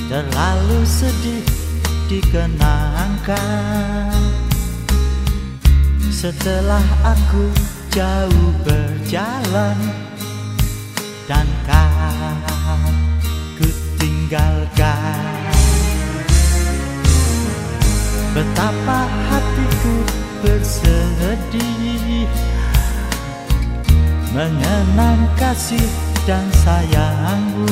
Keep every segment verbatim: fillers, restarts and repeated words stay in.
terlalu sedih dikenangkan. Setelah aku jauh berjalan dan kau ku tinggalkan, betapa hatiku bersedih mengenang kasih dan sayangmu.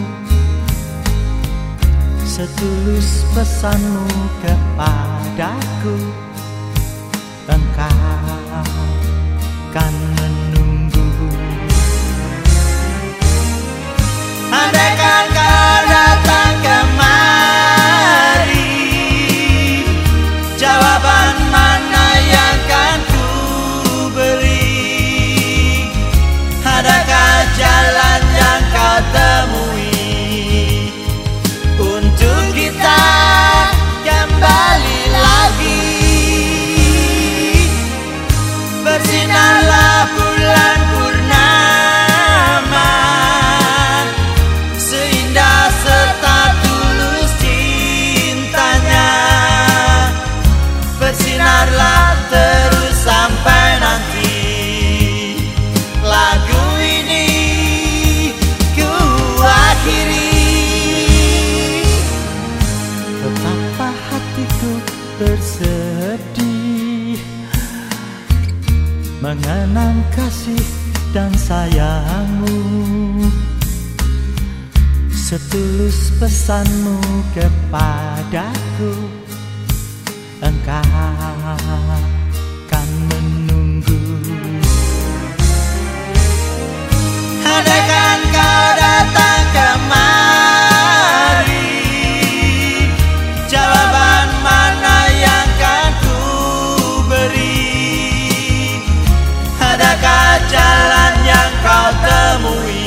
Setulus pesanmu kepadaku, engkau kan menunggu. Andaikan kau datang kemari, jawaban mana yang kan ku beri? Adakah jalan yang kau temui untuk kita kembali lagi? Bersinarlah bulan purnama, seindah serta tulus cintanya. Bersinarlah terus sampai nanti lagu ini ku akhiri. Betapa hatiku bersedih mengenang kasih dan sayangmu. Setulus pesanmu kepadaku, engkau kan menunggu. Andaikan kau datang kemari, jawaban mana yang kan ku beri? Adakah jalan yang kau temui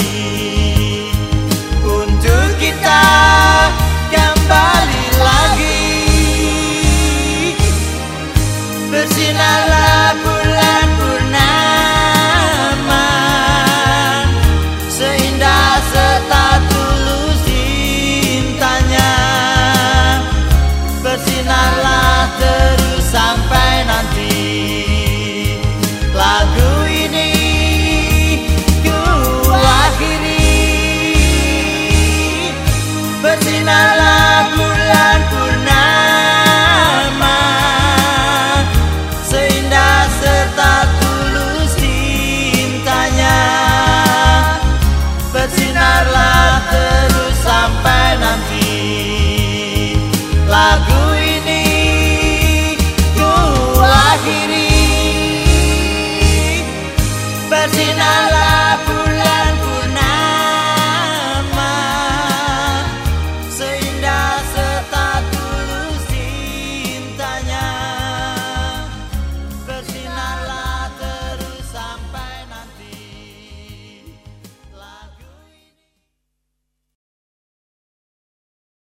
untuk kita kembali lagi? Bersinarlah bulan purnama, seindah serta tulus cintanya. Bersinarlah terus sampai nanti lagu ini ku akhiri. Bersinarlah